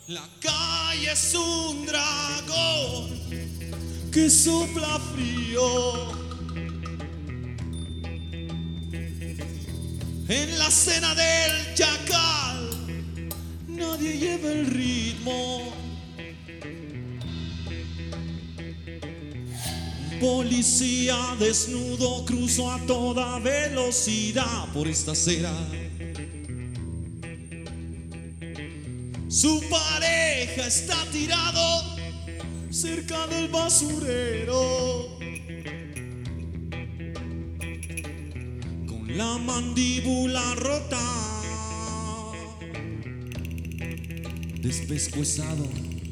La calle es un dragón que sopla frío. En la cena del chacal nadie lleva el ritmo. Policía desnudo cruzó a toda velocidad por esta acera. Su pareja está tirado cerca del basurero, con la mandíbula rota, despescuezado,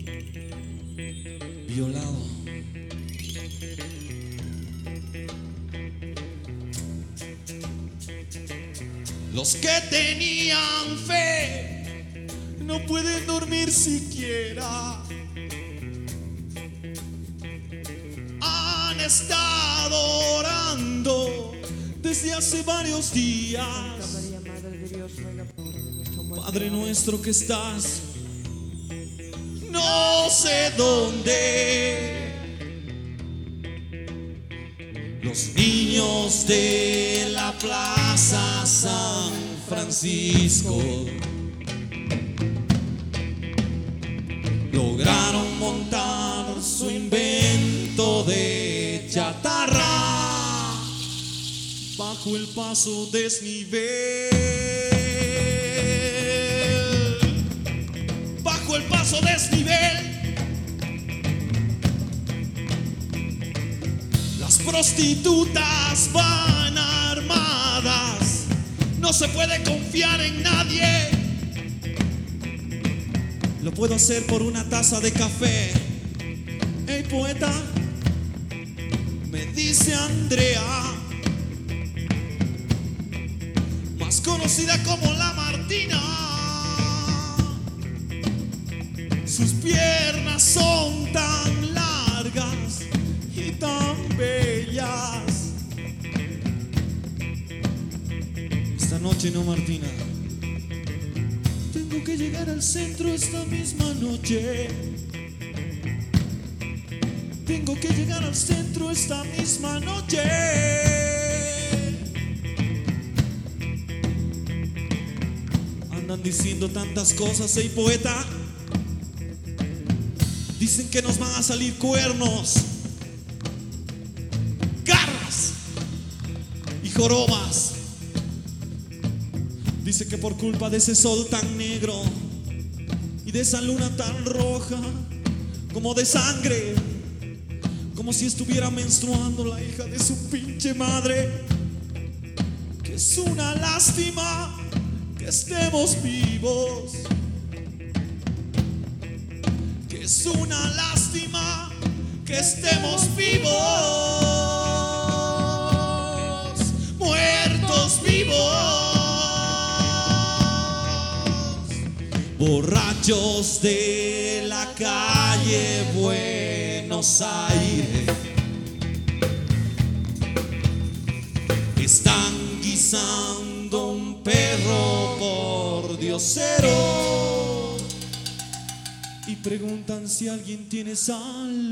violado. Los que tenían fe no pueden dormir siquiera. Han estado orando desde hace varios días. Padre nuestro que estás, no sé dónde. Los niños de la Plaza San Francisco lograron montar su invento de chatarra bajo el paso desnivel. Bajo el paso desnivel. Las prostitutas van armadas. No se puede confiar en nadie. Lo puedo hacer por una taza de café. Hey poeta, me dice Andrea, más conocida como la Martina. Sus piernas son tan largas y tan bellas. Esta noche no, Martina. Tengo que llegar al centro esta misma noche. Tengo que llegar al centro esta misma noche. Andan diciendo tantas cosas, hey poeta. Dicen que nos van a salir cuernos, garras y jorobas. Dice que por culpa de ese sol tan negro y de esa luna tan roja, como de sangre, como si estuviera menstruando la hija de su pinche madre, que es una lástima que estemos vivos, que es una lástima que estemos vivos, muertos vivos. Borrachos de la calle Buenos Aires están guisando un perro por diosero y preguntan si alguien tiene sal.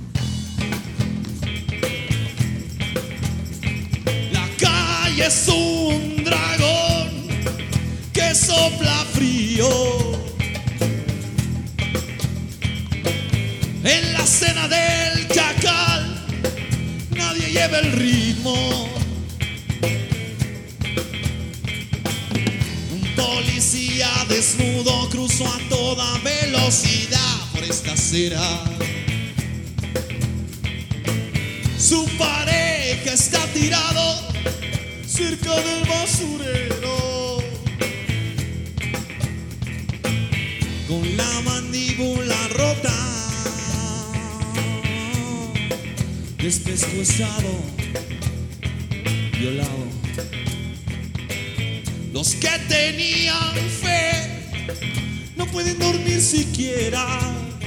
La calle es un dragón que sopla frío. En la cena del chacal nadie lleva el ritmo. Un policía desnudo cruzó a toda velocidad por esta acera. Su pareja está tirado cerca del basurero, con la mandíbula rota, despescuezado, violado. Los que tenían fe no pueden dormir siquiera.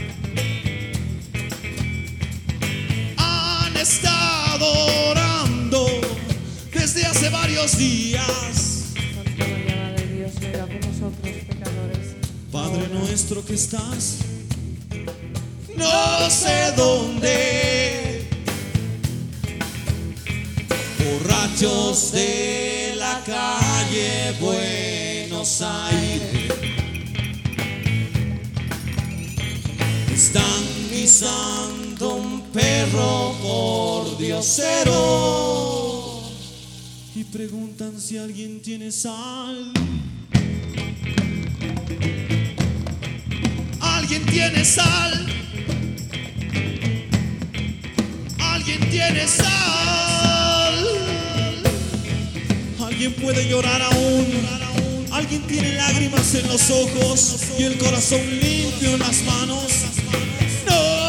Han estado orando desde hace varios días. Santa María, Madre de Dios, ruega por nosotros pecadores. Padre nuestro demuestro que estás no sé dónde. Borrachos de la calle Buenos Aires están guisando un perro por diosero y preguntan si alguien tiene sal. ¿Alguien tiene sal? ¿Alguien tiene sal? ¿Alguien puede llorar aún? ¿Alguien tiene lágrimas en los ojos y el corazón limpio en las manos? ¡No!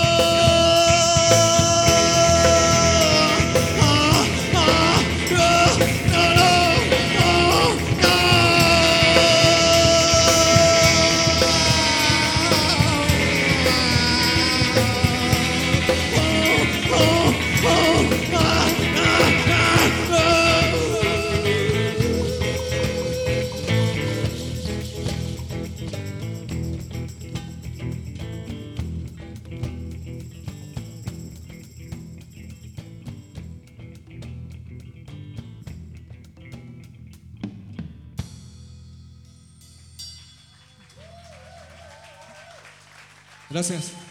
Gracias.